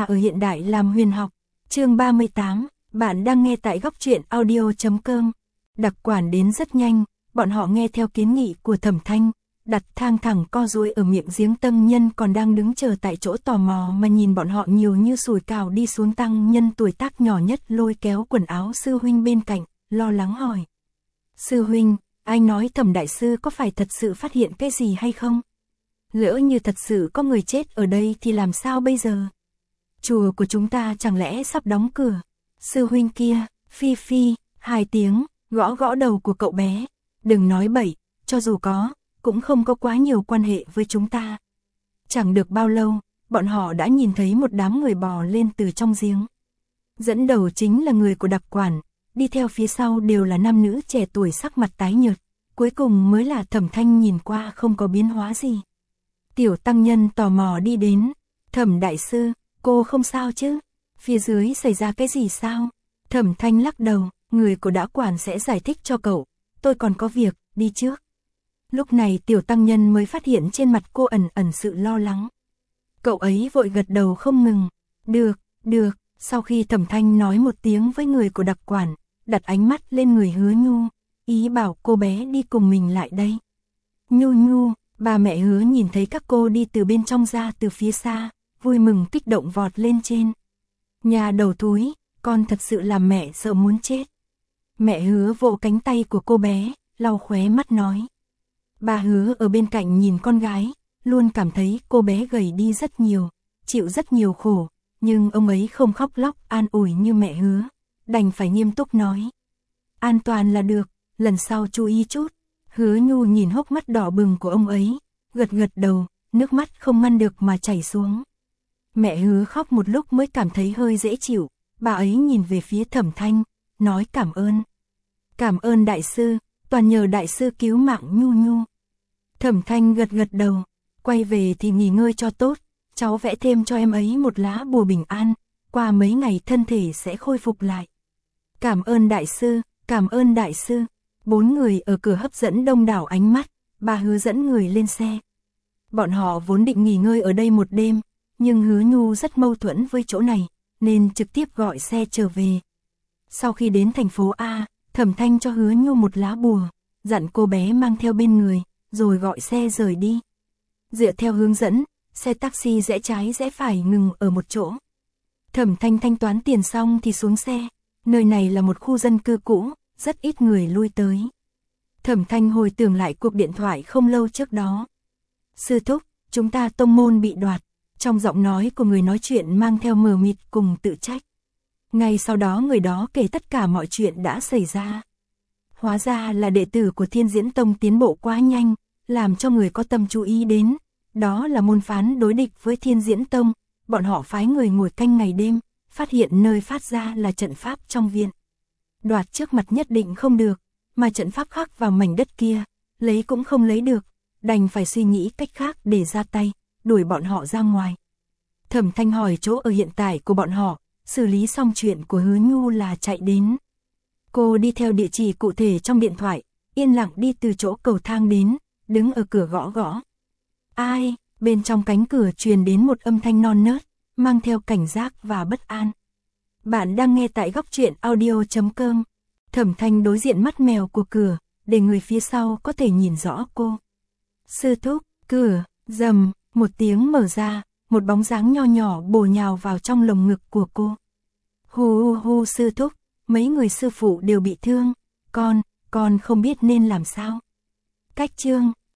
ở hiện đại làm huyền học. Chương 38, bạn đang nghe tại góc truyện audio.com. Đặc quản đến rất nhanh, bọn họ nghe theo kiến nghị của Thẩm Thanh, đặt thang thẳng co duỗi ở miệng giếng. Tăng Nhân còn đang đứng chờ tại chỗ tò mò mà nhìn bọn họ nhiều như sủi cảo đi xuống. Tăng Nhân tuổi tác nhỏ nhất lôi kéo quần áo sư huynh bên cạnh, lo lắng hỏi. Sư huynh, anh nói Thẩm đại sư có phải thật sự phát hiện cái gì hay không? Lỡ như thật sự có người chết ở đây thì làm sao bây giờ? Chùa của chúng ta chẳng lẽ sắp đóng cửa? Sư huynh kia, phi phi, 2 tiếng, gõ gõ đầu của cậu bé. Đừng nói bậy, cho dù có, cũng không có quá nhiều quan hệ với chúng ta. Chẳng được bao lâu, bọn họ đã nhìn thấy một đám người bò lên từ trong giếng. Dẫn đầu chính là người của đặc quản, đi theo phía sau đều là nam nữ trẻ tuổi sắc mặt tái nhợt, cuối cùng mới là Thẩm Thanh nhìn qua không có biến hóa gì. Tiểu tăng nhân tò mò đi đến, Thẩm đại sư, cô không sao chứ? Phía dưới xảy ra cái gì sao? Thẩm Thanh lắc đầu, người của đã quản sẽ giải thích cho cậu, tôi còn có việc, đi trước. Lúc này tiểu tăng nhân mới phát hiện trên mặt cô ẩn ẩn sự lo lắng. Cậu ấy vội gật đầu không ngừng, được, sau khi Thẩm Thanh nói một tiếng với người của đặc quản, đặt ánh mắt lên người Hứa Nhu, ý bảo cô bé đi cùng mình lại đây. Nhu, bà mẹ Hứa nhìn thấy các cô đi từ bên trong ra từ phía xa, vui mừng kích động vọt lên trên. Nhà đầu thúi, con thật sự làm mẹ sợ muốn chết. Mẹ Hứa vỗ cánh tay của cô bé, lau khóe mắt nói. Bà Hứa ở bên cạnh nhìn con gái, luôn cảm thấy cô bé gầy đi rất nhiều, chịu rất nhiều khổ, nhưng ông ấy không khóc lóc an ủi như mẹ Hứa, đành phải nghiêm túc nói. An toàn là được, lần sau chú ý chút. Hứa Nhu nhìn hốc mắt đỏ bừng của ông ấy, gật đầu, nước mắt không ngăn được mà chảy xuống. Mẹ Hứa khóc một lúc mới cảm thấy hơi dễ chịu, bà ấy nhìn về phía Thẩm Thanh, nói cảm ơn. Cảm ơn đại sư, toàn nhờ đại sư cứu mạng Nhu. Thẩm Thanh gật đầu, quay về thì nghỉ ngơi cho tốt, cháu vẽ thêm cho em ấy một lá bùa bình an, qua mấy ngày thân thể sẽ khôi phục lại. Cảm ơn đại sư. 4 người ở cửa hấp dẫn đông đảo ánh mắt, bà Hứa dẫn người lên xe. Bọn họ vốn định nghỉ ngơi ở đây một đêm, nhưng Hứa Nhu rất mâu thuẫn với chỗ này, nên trực tiếp gọi xe trở về. Sau khi đến thành phố A, Thẩm Thanh cho Hứa Nhu một lá bùa, dặn cô bé mang theo bên người, rồi gọi xe rời đi. Dựa theo hướng dẫn, xe taxi rẽ trái rẽ phải ngừng ở một chỗ. Thẩm Thanh thanh toán tiền xong thì xuống xe, nơi này là một khu dân cư cũ, rất ít người lui tới. Thẩm Thanh hồi tưởng lại cuộc điện thoại không lâu trước đó. Sư thúc, chúng ta tông môn bị đoạt, trong giọng nói của người nói chuyện mang theo mờ mịt cùng tự trách. Ngay sau đó người đó kể tất cả mọi chuyện đã xảy ra. Hóa ra là đệ tử của Thiên Diễn Tông tiến bộ quá nhanh, làm cho người có tâm chú ý đến. Đó là môn phái đối địch với Thiên Diễn Tông, bọn họ phái người ngồi canh ngày đêm, phát hiện nơi phát ra là trận pháp trong viện. Đoạt trước mặt nhất định không được, mà trận pháp khắc vào mảnh đất kia, lấy cũng không lấy được, đành phải suy nghĩ cách khác để ra tay, đuổi bọn họ ra ngoài. Thẩm Thanh hỏi chỗ ở hiện tại của bọn họ, xử lý xong chuyện của Hứa Nhu là chạy đến. Cô đi theo địa chỉ cụ thể trong điện thoại, yên lặng đi từ chỗ cầu thang đến, đứng ở cửa gõ. Ai? Bên trong cánh cửa truyền đến một âm thanh non nớt, mang theo cảnh giác và bất an. Bạn đang nghe tại góc truyện audio.com. Thẩm Thanh đối diện mắt mèo của cửa, để người phía sau có thể nhìn rõ cô. Sư thúc, cửa, rầm, một tiếng mở ra, một bóng dáng nho nhỏ bổ nhào vào trong lồng ngực của cô. Hu sư thúc, mấy người sư phụ đều bị thương, con không biết nên làm sao. Cách chương